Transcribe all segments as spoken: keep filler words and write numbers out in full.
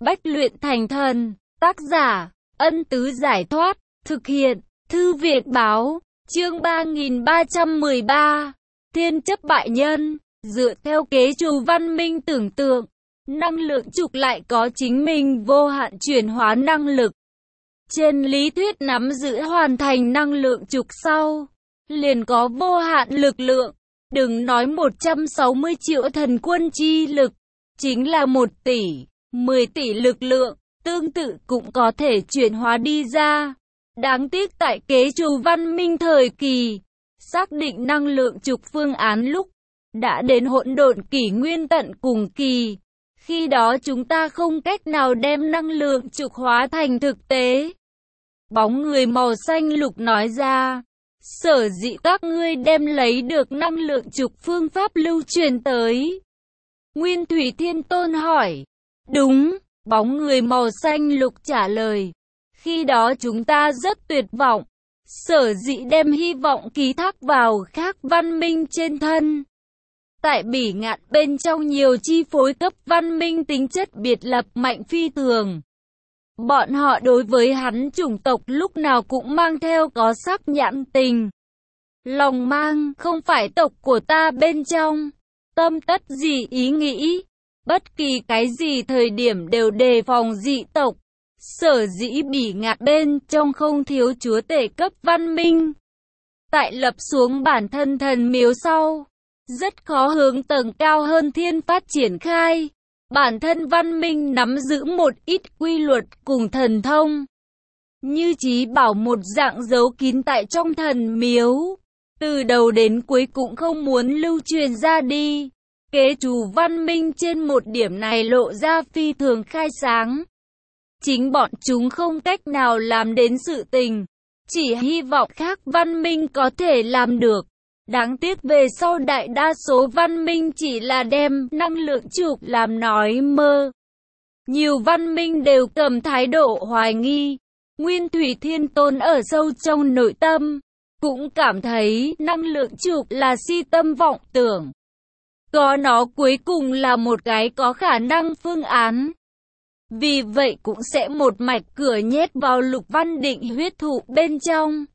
Bách luyện thành thần. Tác giả, Ân Tứ Giải Thoát. Thực hiện, Thư viện Báo. Chương ba nghìn ba trăm mười ba. Thiên chấp bại nhân. Dựa theo kế trù văn minh tưởng tượng, năng lượng trục lại có chính mình vô hạn chuyển hóa năng lực. Trên lý thuyết nắm giữ hoàn thành năng lượng trục sau, liền có vô hạn lực lượng. Đừng nói một trăm sáu mươi triệu thần quân chi lực, chính là một tỷ, mười tỷ lực lượng, tương tự cũng có thể chuyển hóa đi ra. Đáng tiếc tại kế trù văn minh thời kỳ, xác định năng lượng trục phương án lúc đã đến hỗn độn kỷ nguyên tận cùng kỳ. Khi đó chúng ta không cách nào đem năng lượng trục hóa thành thực tế. Bóng người màu xanh lục nói ra, sở dĩ các ngươi đem lấy được năng lượng trục phương pháp lưu truyền tới. Nguyên Thủy Thiên Tôn hỏi. Đúng, bóng người màu xanh lục trả lời. Khi đó chúng ta rất tuyệt vọng, sở dĩ đem hy vọng ký thác vào khác văn minh trên thân. Tại bỉ ngạn bên trong nhiều chi phối cấp văn minh tính chất biệt lập mạnh phi thường. Bọn họ đối với hắn chủng tộc lúc nào cũng mang theo có sắc nhãn tình. Lòng mang không phải tộc của ta bên trong, tâm tất gì ý nghĩ. Bất kỳ cái gì thời điểm đều đề phòng dị tộc. Sở dĩ bỉ ngạn bên trong không thiếu chúa tể cấp văn minh. Tại lập xuống bản thân thần miếu sau, rất khó hướng tầng cao hơn thiên phát triển khai. Bản thân văn minh nắm giữ một ít quy luật cùng thần thông, như trí bảo một dạng giấu kín tại trong thần miếu, từ đầu đến cuối cũng không muốn lưu truyền ra đi. Kế trù văn minh trên một điểm này lộ ra phi thường khai sáng. Chính bọn chúng không cách nào làm đến sự tình, chỉ hy vọng khác văn minh có thể làm được. Đáng tiếc về sau đại đa số văn minh chỉ là đem năng lượng trục làm nói mơ. Nhiều văn minh đều cầm thái độ hoài nghi. Nguyên Thủy Thiên Tôn ở sâu trong nội tâm cũng cảm thấy năng lượng trục là si tâm vọng tưởng. Có nó cuối cùng là một cái có khả năng phương án. Vì vậy cũng sẽ một mạch cửa nhét vào Lục Văn Định huyết thụ bên trong,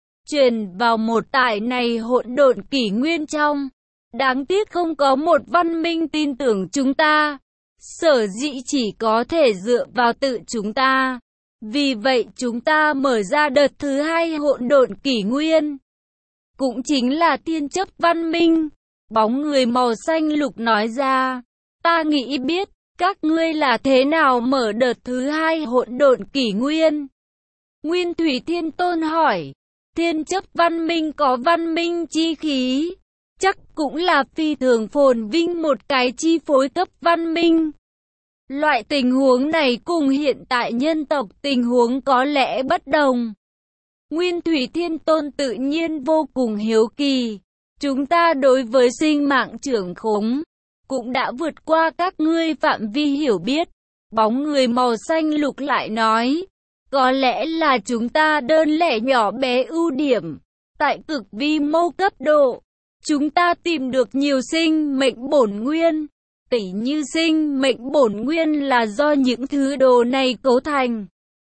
truyền vào một tải này hỗn độn kỷ nguyên trong. Đáng tiếc không có một văn minh tin tưởng chúng ta, sở dĩ chỉ có thể dựa vào tự chúng ta. Vì vậy chúng ta mở ra đợt thứ hai hỗn độn kỷ nguyên, cũng chính là thiên chấp văn minh. Bóng người màu xanh lục nói ra, ta nghĩ biết các ngươi là thế nào mở đợt thứ hai hỗn độn kỷ nguyên. Nguyên Thủy Thiên Tôn hỏi. Thiên chấp văn minh có văn minh chi khí, chắc cũng là phi thường phồn vinh một cái chi phối cấp văn minh. Loại tình huống này cùng hiện tại nhân tộc tình huống có lẽ bất đồng. Nguyên Thủy Thiên Tôn tự nhiên vô cùng hiếu kỳ. Chúng ta đối với sinh mạng trưởng khống cũng đã vượt qua các ngươi phạm vi hiểu biết. Bóng người màu xanh lục lại nói. Có lẽ là chúng ta đơn lẻ nhỏ bé ưu điểm. Tại cực vi mô cấp độ, chúng ta tìm được nhiều sinh mệnh bổn nguyên. Tỉ như sinh mệnh bổn nguyên là do những thứ đồ này cấu thành.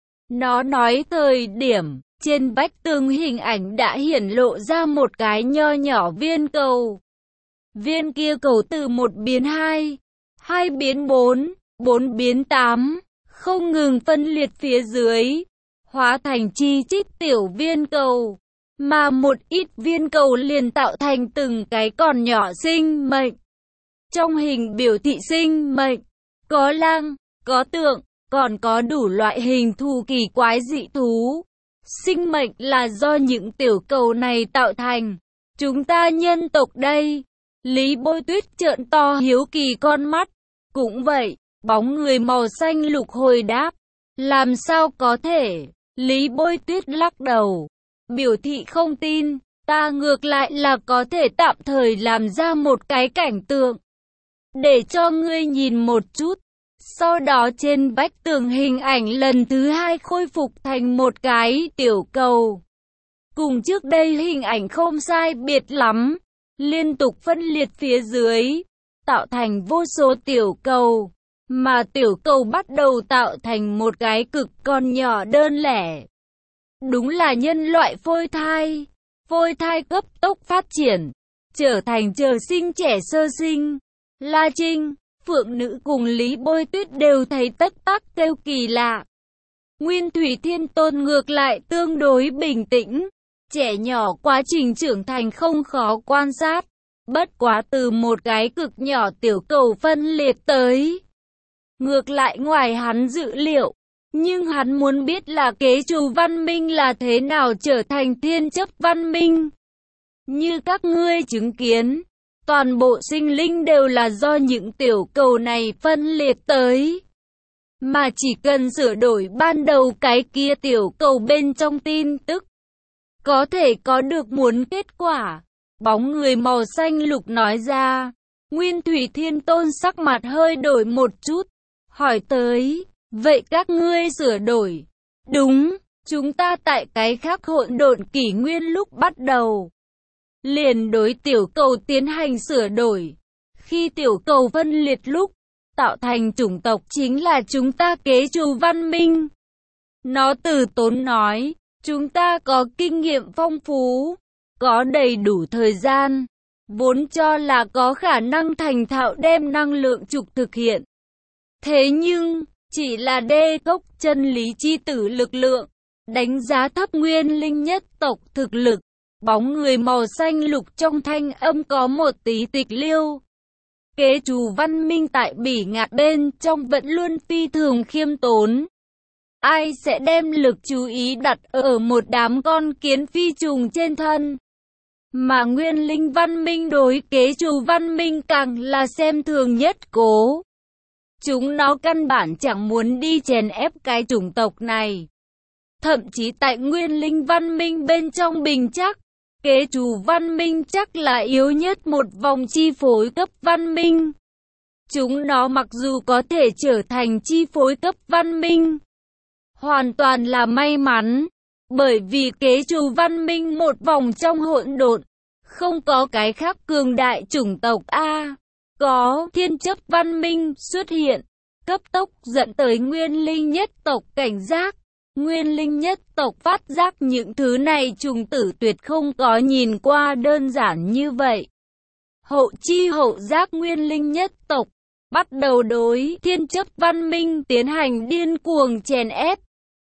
Nó nói thời điểm, trên vách tường hình ảnh đã hiển lộ ra một cái nho nhỏ viên cầu. Viên kia cầu từ một biến hai, hai biến bốn, bốn biến tám. Không ngừng phân liệt phía dưới, hóa thành chi chít tiểu viên cầu, mà một ít viên cầu liền tạo thành từng cái còn nhỏ sinh mệnh. Trong hình biểu thị sinh mệnh, có lang, có tượng, còn có đủ loại hình thù kỳ quái dị thú. Sinh mệnh là do những tiểu cầu này tạo thành. Chúng ta nhân tộc đây. Lý Bôi Tuyết trợn to hiếu kỳ con mắt. Cũng vậy. Bóng người màu xanh lục hồi đáp. Làm sao có thể? Lý Bôi Tuyết lắc đầu, biểu thị không tin. Ta ngược lại là có thể tạm thời làm ra một cái cảnh tượng, để cho ngươi nhìn một chút. Sau đó trên vách tường hình ảnh lần thứ hai khôi phục thành một cái tiểu cầu. Cùng trước đây hình ảnh không sai biệt lắm, liên tục phân liệt phía dưới, tạo thành vô số tiểu cầu. mà tiểu cầu bắt đầu tạo thành một cái cực con nhỏ đơn lẻ. Đúng là nhân loại phôi thai. Phôi thai cấp tốc phát triển, trở thành chờ sinh trẻ sơ sinh. La Trinh, Phượng Nữ cùng Lý Bôi Tuyết đều thấy tất tắc kêu kỳ lạ. Nguyên Thủy Thiên Tôn ngược lại tương đối bình tĩnh. Trẻ nhỏ quá trình trưởng thành không khó quan sát. Bất quá từ một cái cực nhỏ tiểu cầu phân liệt tới. Ngược lại ngoài hắn dự liệu. Nhưng hắn muốn biết là kế trù văn minh là thế nào trở thành thiên chấp văn minh. Như các ngươi chứng kiến, toàn bộ sinh linh đều là do những tiểu cầu này phân liệt tới. Mà chỉ cần sửa đổi ban đầu cái kia tiểu cầu bên trong tin tức, có thể có được muốn kết quả. Bóng người màu xanh lục nói ra. Nguyên Thủy Thiên Tôn sắc mặt hơi đổi một chút, hỏi tới, vậy các ngươi sửa đổi? Đúng, chúng ta tại cái khác hỗn độn kỷ nguyên lúc bắt đầu liền đối tiểu cầu tiến hành sửa đổi. Khi tiểu cầu phân liệt lúc tạo thành chủng tộc chính là chúng ta kế trù văn minh. Nó từ tốn nói, chúng ta có kinh nghiệm phong phú, có đầy đủ thời gian, vốn cho là có khả năng thành thạo đem năng lượng trục thực hiện. Thế nhưng, chỉ là đê gốc chân lý chi tử lực lượng, đánh giá thấp nguyên linh nhất tộc thực lực. Bóng người màu xanh lục trong thanh âm có một tí tịch liêu. Kế trù văn minh tại bỉ ngạn bên trong vẫn luôn phi thường khiêm tốn. Ai sẽ đem lực chú ý đặt ở một đám con kiến phi trùng trên thân? Mà nguyên linh văn minh đối kế trù văn minh càng là xem thường nhất cố. Chúng nó căn bản chẳng muốn đi chèn ép cái chủng tộc này. Thậm chí tại nguyên linh văn minh bên trong bình chắc, kế trù văn minh chắc là yếu nhất một vòng chi phối cấp văn minh. Chúng nó mặc dù có thể trở thành chi phối cấp văn minh, hoàn toàn là may mắn, bởi vì kế trù văn minh một vòng trong hỗn độn, không có cái khác cường đại chủng tộc A. Có thiên chấp văn minh xuất hiện, cấp tốc dẫn tới nguyên linh nhất tộc cảnh giác. Nguyên linh nhất tộc phát giác những thứ này trùng tử tuyệt không có nhìn qua đơn giản như vậy. Hậu chi hậu giác nguyên linh nhất tộc bắt đầu đối thiên chấp văn minh tiến hành điên cuồng chèn ép.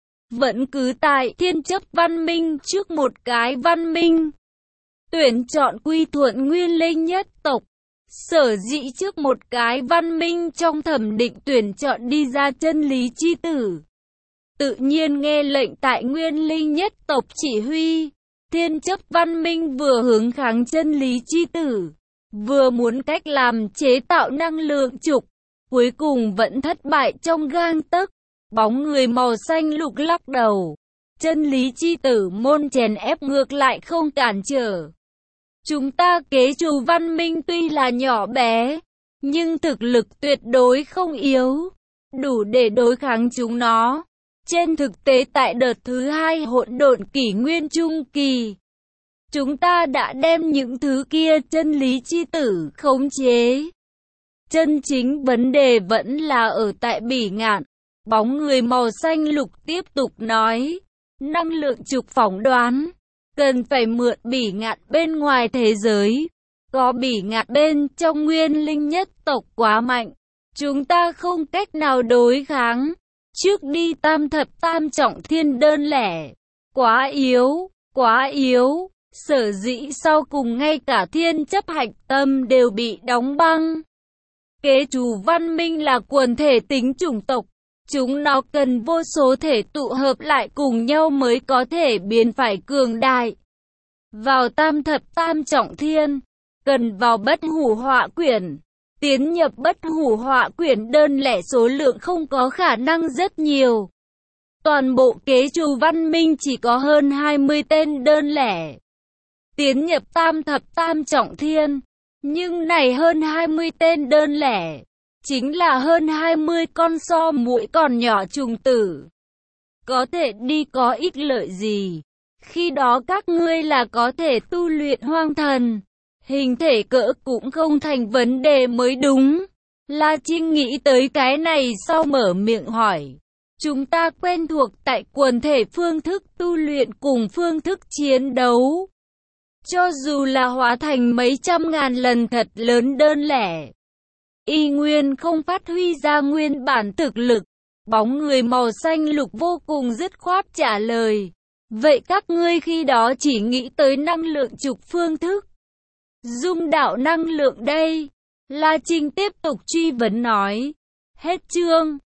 Vẫn cứ tại thiên chấp văn minh trước một cái văn minh. Tuyển chọn quy thuận nguyên linh nhất tộc. Sở dĩ trước một cái văn minh trong thẩm định tuyển chọn đi ra chân lý chi tử. Tự nhiên nghe lệnh tại nguyên linh nhất tộc chỉ huy. Thiên chấp văn minh vừa hướng kháng chân lý chi tử, vừa muốn cách làm chế tạo năng lượng trục, cuối cùng vẫn thất bại trong gang tấc. Bóng người màu xanh lục lắc đầu. Chân lý chi tử môn chèn ép ngược lại không cản trở. Chúng ta kế trù văn minh tuy là nhỏ bé, nhưng thực lực tuyệt đối không yếu, đủ để đối kháng chúng nó. Trên thực tế tại đợt thứ hai hỗn độn kỷ nguyên trung kỳ, chúng ta đã đem những thứ kia chân lý chi tử khống chế. Chân chính vấn đề vẫn là ở tại bỉ ngạn. Bóng người màu xanh lục tiếp tục nói, năng lượng trục phỏng đoán, cần phải mượn bỉ ngạn bên ngoài thế giới. Có bỉ ngạn bên trong nguyên linh nhất tộc quá mạnh, chúng ta không cách nào đối kháng. Trước đi tam thập tam trọng thiên đơn lẻ, quá yếu, quá yếu. Sở dĩ sau cùng ngay cả thiên chấp hạch tâm đều bị đóng băng. Kế trù văn minh là quần thể tính chủng tộc. Chúng nó cần vô số thể tụ hợp lại cùng nhau mới có thể biến phải cường đại. Vào tam thập tam trọng thiên, cần vào bất hủ họa quyển. Tiến nhập bất hủ họa quyển đơn lẻ số lượng không có khả năng rất nhiều. Toàn bộ kế trù văn minh chỉ có hơn hai mươi tên đơn lẻ. Tiến nhập tam thập tam trọng thiên, nhưng này hơn hai mươi tên đơn lẻ, chính là hơn hai mươi con so muỗi còn nhỏ trùng tử. Có thể đi có ích lợi gì? Khi đó các ngươi là có thể tu luyện hoang thần. Hình thể cỡ cũng không thành vấn đề mới đúng. La Trinh nghĩ tới cái này sau mở miệng hỏi. Chúng ta quen thuộc tại quần thể phương thức tu luyện cùng phương thức chiến đấu. Cho dù là hóa thành mấy trăm ngàn lần thật lớn đơn lẻ, y nguyên không phát huy ra nguyên bản thực lực. Bóng người màu xanh lục vô cùng dứt khoát trả lời. Vậy các ngươi khi đó chỉ nghĩ tới năng lượng trục phương thức. Dung đạo năng lượng đây. La Trinh tiếp tục truy vấn nói. Hết chương.